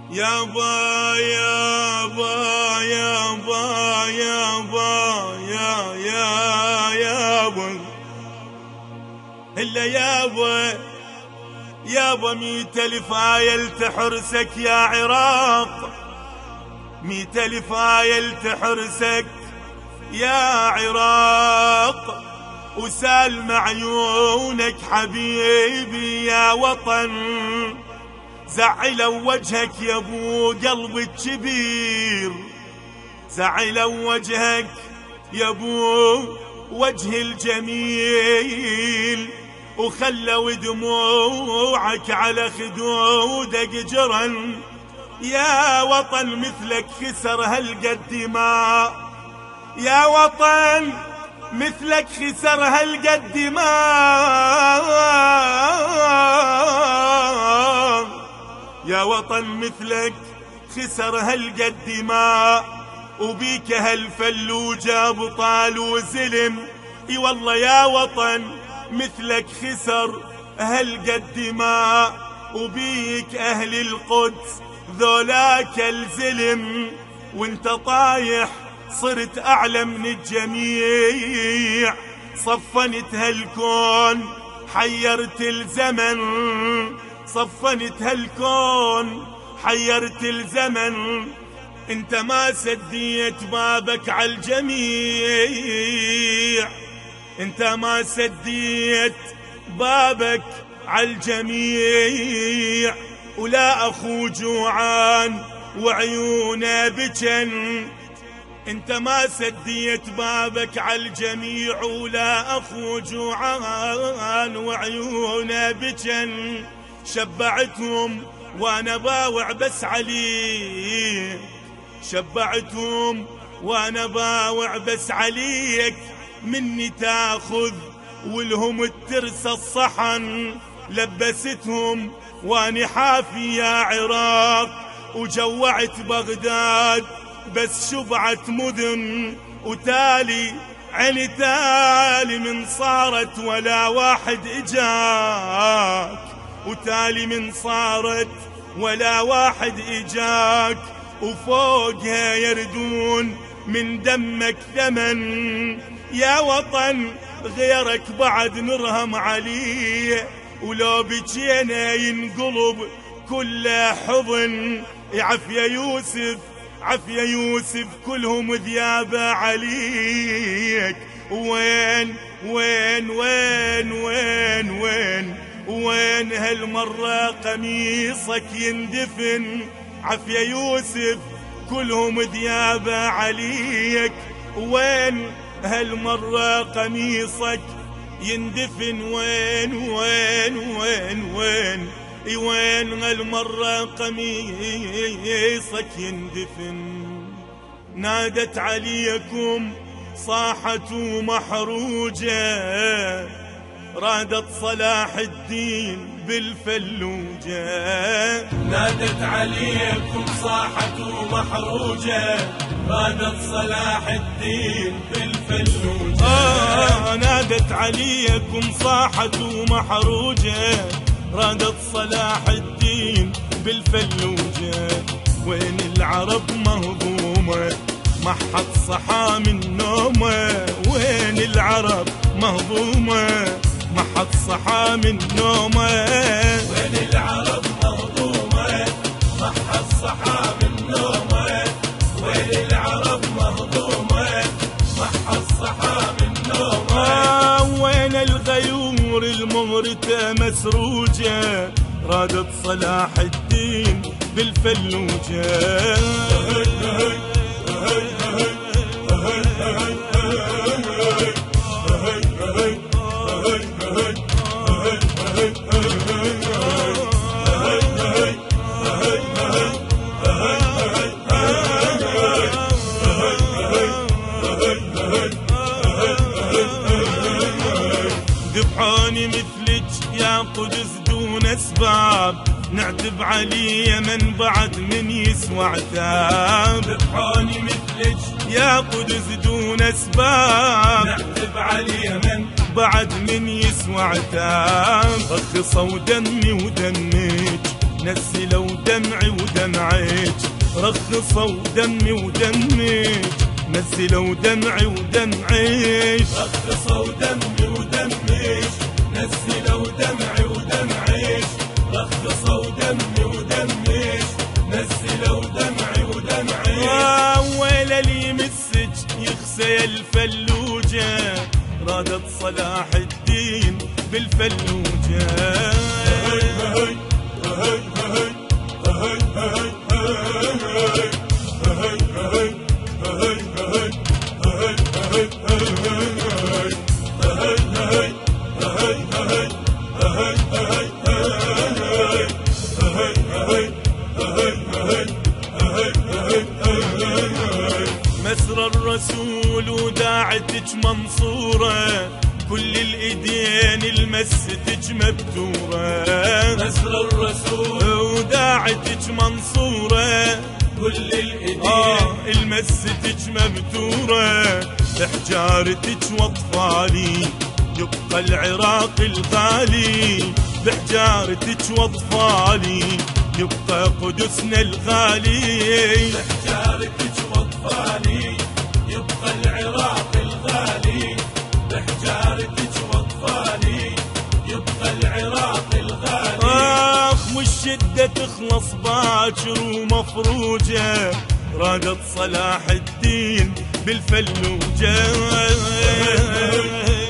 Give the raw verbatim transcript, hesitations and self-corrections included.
يابا يابا يابا يابا يا يا يابا إلا يابا يابا ميت ألف آية تحرسك يا عراق، ميت ألف آية تحرسك يا عراق، وسال عيونك حبيبي يا وطن، زعلوا وجهك يا ابو قلب الكبير، زعلوا وجهك يا ابو وجه الجميل، وخلوا دموعك على خدودك جرن، يا وطن مثلك خسر هالقد ما، يا وطن مثلك خسر هالقد ما، يا وطن مثلك خسر هالقد ما، وبيك هالفلوجة بطال وزلم، اي والله يا وطن مثلك خسر هالقد ما، وبيك اهل القدس ذولاك الزلم، وانت طايح صرت اعلى من الجميع، صفنت هالكون حيرت الزمن، صفنت هالكون حيرت الزمن، انت ما سديت بابك عالجميع، انت ما سديت بابك عالجميع، ولا اخو جوعان وعيونه بجن، انت ما سديت بابك عالجميع، ولا اخو جوعان وعيونه بجن، شبعتهم وانا باوع بس عليك، شبعتهم وانا باوع بس عليك، مني تاخذ ولهم الترس الصحن، لبستهم واني حافي يا عراق، وجوعت بغداد بس شبعت مدن، وتالي عيني تالي من صارت ولا واحد اجاك، وتالي من صارت ولا واحد اجاك، وفوقها يردون من دمك ثمن، يا وطن غيرك بعد نرهم عليه، ولو بجينا ينقلب كل حضن، عفيا يوسف عفيا يوسف كلهم ذيابة عليك، وين وين وين وين وين وين هالمرة قميصك يندفن، عفيا يوسف كلهم ذيابة عليك، وين هالمرة قميصك يندفن، وين وين وين وين وين هالمرة قميصك يندفن، نادت عليكم صاحت محروجة، رادت صلاح الدين بالفلوجة، نادت عليكم صاحت محروجة، رادت صلاح الدين بالفلوجة، آه نادت عليكم صاحت محروجة، رادت صلاح الدين بالفلوجة، وين العرب مهضومة ما حد صحى من نومه، وين العرب مهضومة ما حد صحى من نومه، وين العرب مهضومة ما حد صحى من نومه، وين العرب مهضومة ما حد صحى من نومه، آه وين الغيور المغرتة مسروجة، رادت صلاح الدين بالفلوجة، ذبحوني مثلك يا قدس دون اسباب، نعتب علي من بعد من يسوى عتاب، ذبحوني مثلك يا قدس دون اسباب، نعتب علي من بعد من يسوى عتاب، رخصوا دمي ودمك نزلوا دمعي ودمعك، رخصوا دمي ودمك، نزلوا دمعي ودمعك، رخصوا دمي ودمك، نزلوا دمعي ودمعك، رخصوا دمي ودمك، نزلوا دمعي ودمعك. آه ويلا لي مسج يخسى الفلوجة، رادت صلاح الدين بالفلوجة. مسرى الرسول وداعتك منصورة، كل الايدين المستك مبتورة. مسرى الرسول وداعتك منصورة، كل الايدين آه المستك مبتورة. بحجارتك واطفالي يبقى العراق الغالي، بحجارتك واطفالي يبقى قدسنا الغالي. بحجارتك واطفالي يبقى العراق الغالي، بحجارتك واطفالي يبقى العراق الغالي. اخ والشدة تخلص باكر ومفروجة، رادت صلاح الدين بالفلوجة.